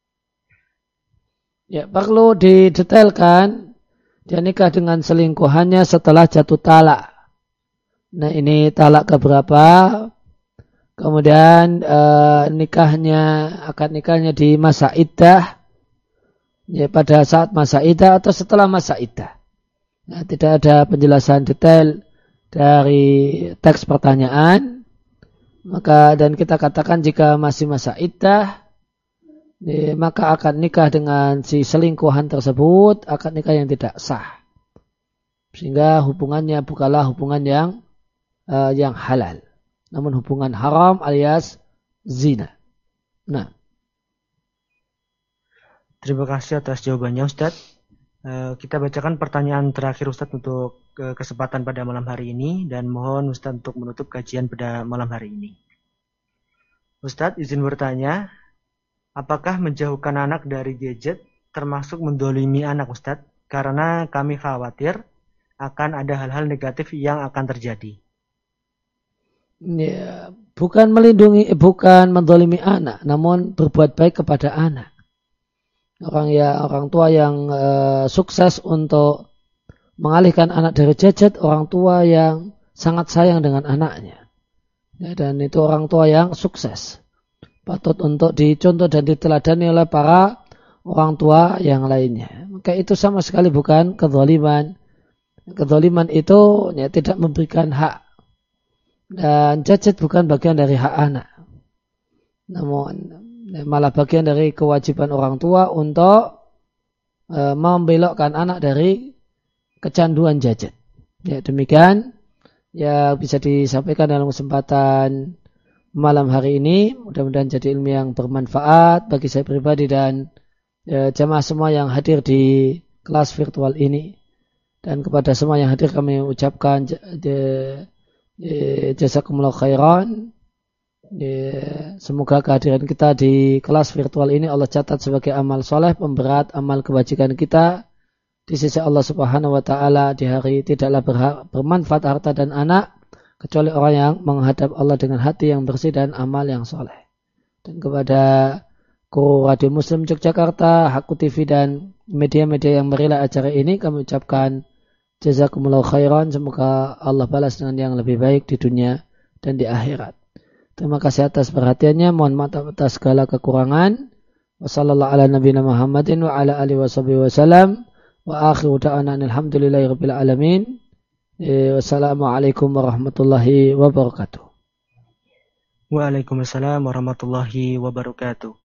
Ya, perlu didetailkan dia nikah dengan selingkuhannya setelah jatuh talak. Nah, ini talak keberapa? Kemudian eh, nikahnya, akad nikahnya di masa iddah. Ya, pada saat masa iddah atau setelah masa iddah. Nah, tidak ada penjelasan detail dari teks pertanyaan. Maka dan kita katakan jika masih masa iddah, ya, maka akad nikah dengan si selingkuhan tersebut akad nikah yang tidak sah. Sehingga hubungannya bukanlah hubungan yang uh, yang halal, namun hubungan haram alias zina. Nah. Terima kasih atas jawabannya Ustadz. Kita bacakan pertanyaan terakhir Ustadz untuk kesempatan pada malam hari ini dan mohon Ustadz untuk menutup kajian pada malam hari ini. Ustadz izin bertanya, apakah menjauhkan anak dari gadget termasuk mendolimi anak Ustadz? Karena kami khawatir akan ada hal-hal negatif yang akan terjadi. Ya, bukan melindungi, bukan mendolimi anak, namun berbuat baik kepada anak. Orang ya orang tua yang uh, sukses untuk mengalihkan anak dari gadget, orang tua yang sangat sayang dengan anaknya. Ya, dan itu orang tua yang sukses. Patut untuk dicontoh dan diteladani oleh para orang tua yang lainnya. Maka itu sama sekali bukan kezaliman. Kezaliman itu ya, tidak memberikan hak. Dan gadget bukan bagian dari hak anak. Namun malah bagian dari kewajiban orang tua untuk e, membelokkan anak dari kecanduan gadget. Ya, demikian ya bisa disampaikan dalam kesempatan malam hari ini. Mudah-mudahan jadi ilmu yang bermanfaat bagi saya pribadi dan e, jamaah semua yang hadir di kelas virtual ini. Dan kepada semua yang hadir kami ucapkan jazakumullah khairan. Ya, semoga kehadiran kita di kelas virtual ini Allah catat sebagai amal soleh, pemberat amal kebajikan kita di sisi Allah Subhanahu wa taala di hari tidaklah berha- bermanfaat harta dan anak kecuali orang yang menghadap Allah dengan hati yang bersih dan amal yang soleh. Dan kepada Kru Radio Muslim Yogyakarta, Haku T V dan media-media yang merelai acara ini kami ucapkan jazakumullah khairan, semoga Allah balas dengan yang lebih baik di dunia dan di akhirat. Terima kasih atas perhatiannya. Mohon maaf atas segala kekurangan. Wassallallahu ala nabiyina Muhammadin wa ala alihi washabihi wasallam. Wa akhiru da'ana alhamdulillahi rabbil alamin. Wassalamualaikum warahmatullahi wabarakatuh. Waalaikumsalam warahmatullahi wabarakatuh.